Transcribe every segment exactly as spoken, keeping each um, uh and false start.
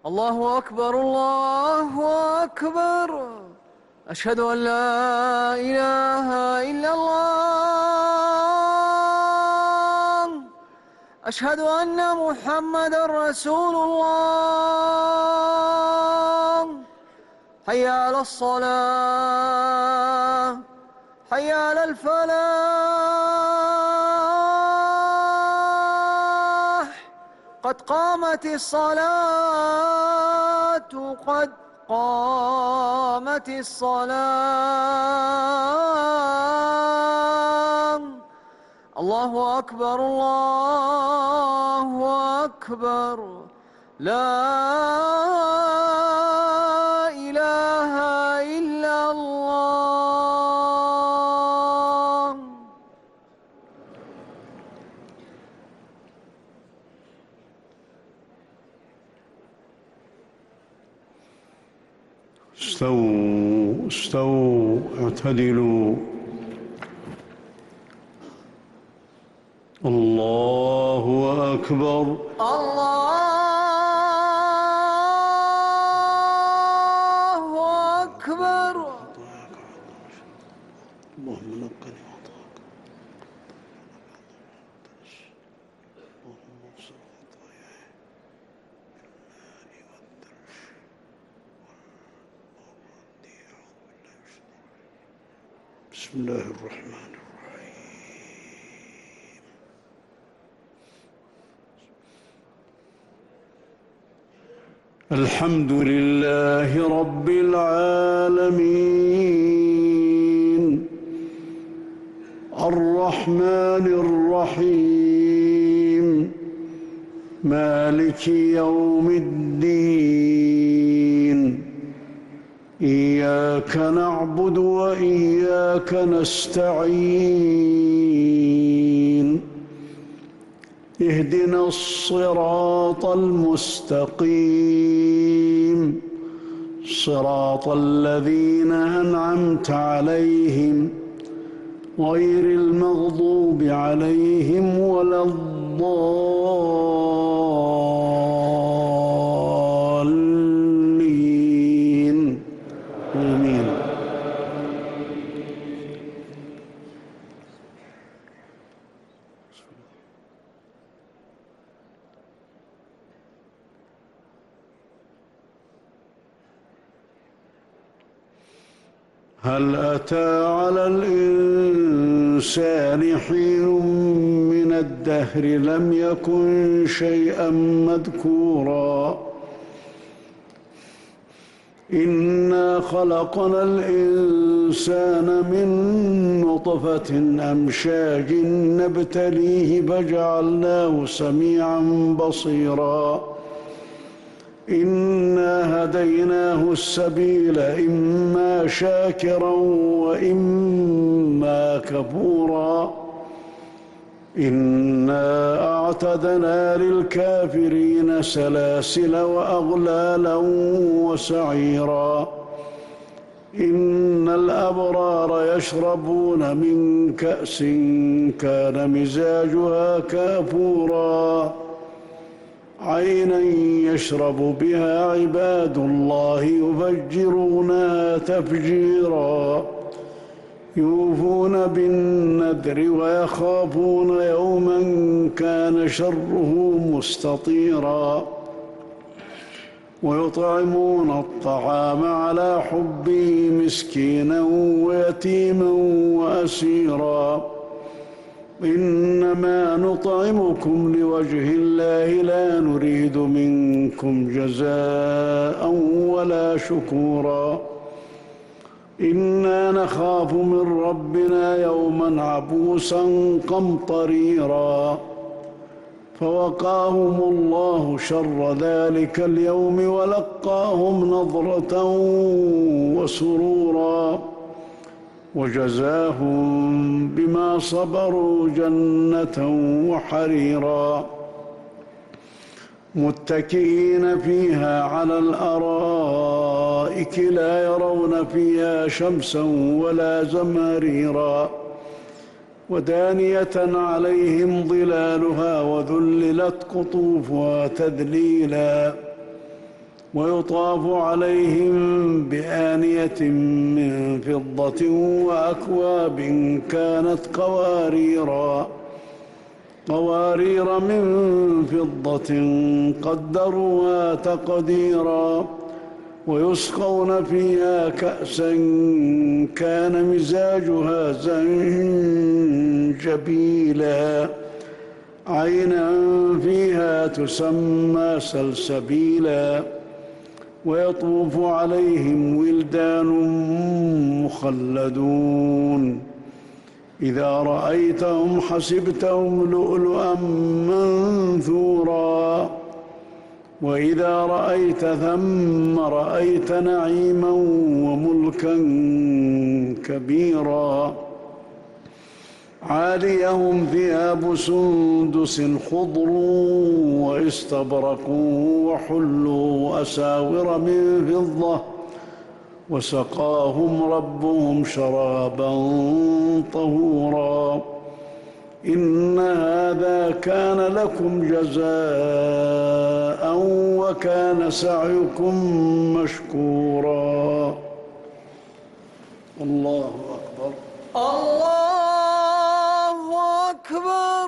الله أكبر الله أكبر. أشهد أن لا إله إلا الله. أشهد أن محمدًا رسول الله. حي على الصلاة، حي على الفلاح. قد قامت الصلاة، قد قامت الصلاة. الله أكبر الله أكبر. لا إله إلا الله. استووا استووا اعتدلوا. الله أكبر. الله أكبر. اللهم نقني وطاك. اللهم انصر خطاياي بالماء والثلج والبرد. بسم الله الرحمن الرحيم. الحمد لله رب العالمين، الرحمن الرحيم، مالك يوم الدين. إياك نعبد وإياك نستعين. اهدنا الصراط المستقيم، صراط الذين أنعمت عليهم غير المغضوب عليهم ولا الضالين. آمين. هل أتى على الإنسان حين من الدهر لم يكن شيئا مذكورا. إنا خلقنا الإنسان من نطفة أمشاج نبتليه فجعلناه سميعا بصيرا. إنا هديناه السبيل إما شاكرا وإما كفورا. إنا أعتدنا للكافرين سلاسل وأغلالا وسعيرا. إن الأبرار يشربون من كأس كان مزاجها كافورا. عينا يشرب بها عباد الله يفجرونها تفجيرا. يوفون بالنذر ويخافون يوما كان شره مستطيرا. ويطعمون الطعام على حبه مسكينا ويتيما وأسيرا. إنما نطعمكم لوجه الله لا نريد منكم جزاء ولا شكورا. إنا نخاف من ربنا يوما عبوسا قمطريرا. فوقاهم الله شر ذلك اليوم ولقاهم نضرة وسرورا. وجزاهم بما صبروا جنة وحريرا. متكئين فيها على الأرائك لا يرون فيها شمسا ولا زمهريرا. ودانية عليهم ظلالها وذللت قطوفها تذليلا. ويطاف عليهم بآنية من فضة وأكواب كانت قواريرا قوارير من فضة قدروها تقديرا ويسقون فيها كأسا كان مزاجها زنجبيلا عينا فيها تسمى سلسبيلا ويطوف عليهم ولدان مخلدون إذا رأيتهم حسبتهم لؤلؤا منثورا وإذا رأيت ثم رأيت نعيما وملكا كبيرا عاليهم ثياب سندس خضر واستبرق وحلوا أساور من فضة وسقاهم ربهم شرابا طهورا إن هذا كان لكم جزاء وكان سعيكم مشكورا. الله أكبر. الله أكبر.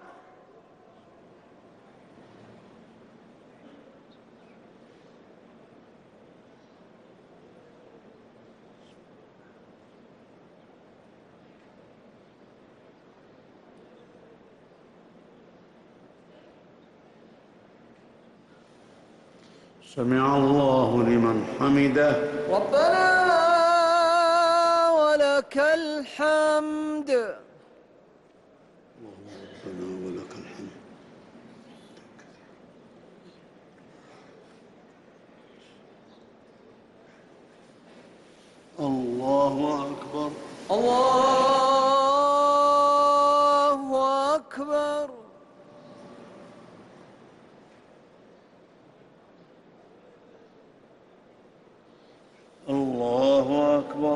سمع الله لمن حمده. ربنا ولك الحمد. ربنا ولك الحمد. الله أكبر. الله أكبر. الله أكبر.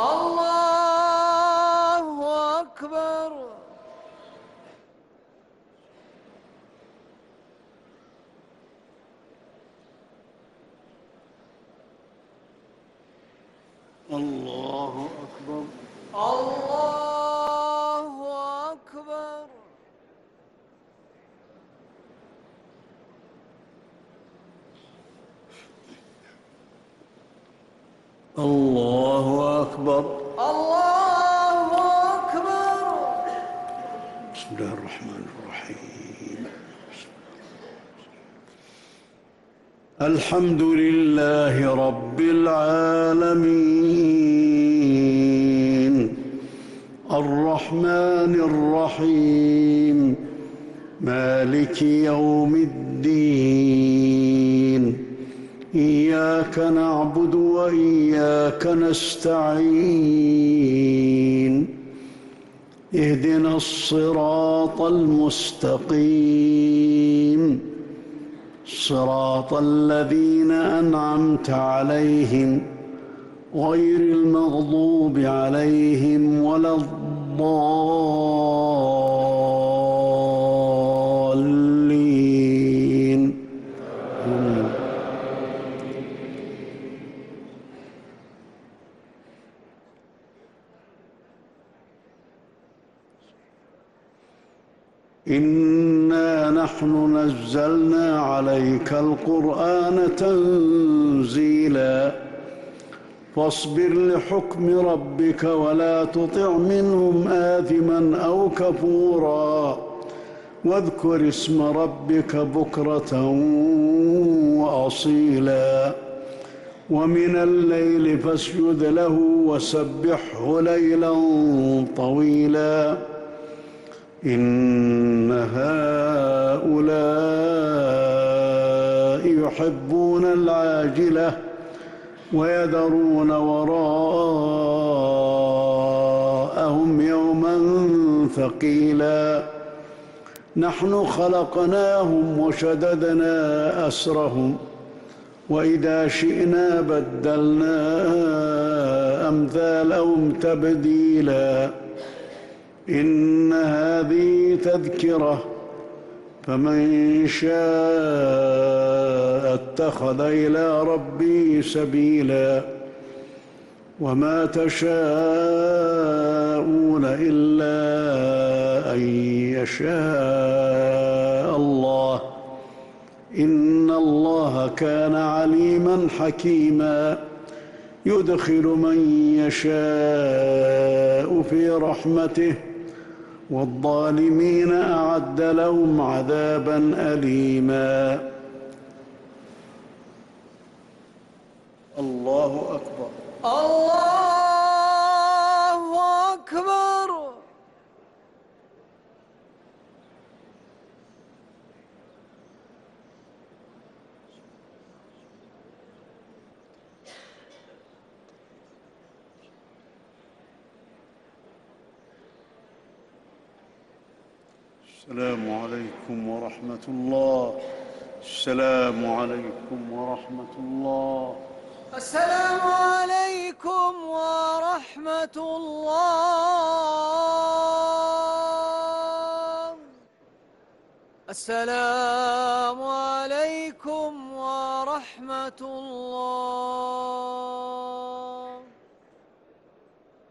الله أكبر. الله أكبر. الله أكبر. الله أكبر. الله أكبر. بسم الله الرحمن الرحيم. الحمد لله رب العالمين الرحمن الرحيم مالك يوم الدين إياك نعبد وإياك نستعين اهدنا الصراط المستقيم صراط الذين أنعمت عليهم غير المغضوب عليهم ولا الضالين. إنا نحن نزلنا عليك القرآن تنزيلا فاصبر لحكم ربك ولا تطع منهم آثما أو كفورا واذكر اسم ربك بكرة وأصيلا ومن الليل فاسجد له وسبحه ليلا طويلا إن هؤلاء يحبون العاجلة ويذرون وراءهم يوما ثقيلا نحن خلقناهم وشددنا أسرهم وإذا شئنا بدلنا أمثالهم تبديلا إن هذه تذكرة فمن شاء اتخذ إلى ربه سبيلا وما تشاءون إلا أن يشاء الله إن الله كان عليما حكيما يدخل من يشاء في رحمته والظالمين أعد لهم عذابا أليما. الله أكبر. الله أكبر. السلام عليكم ورحمة الله. السلام عليكم ورحمة الله. السلام عليكم ورحمة الله. السلام عليكم ورحمة الله.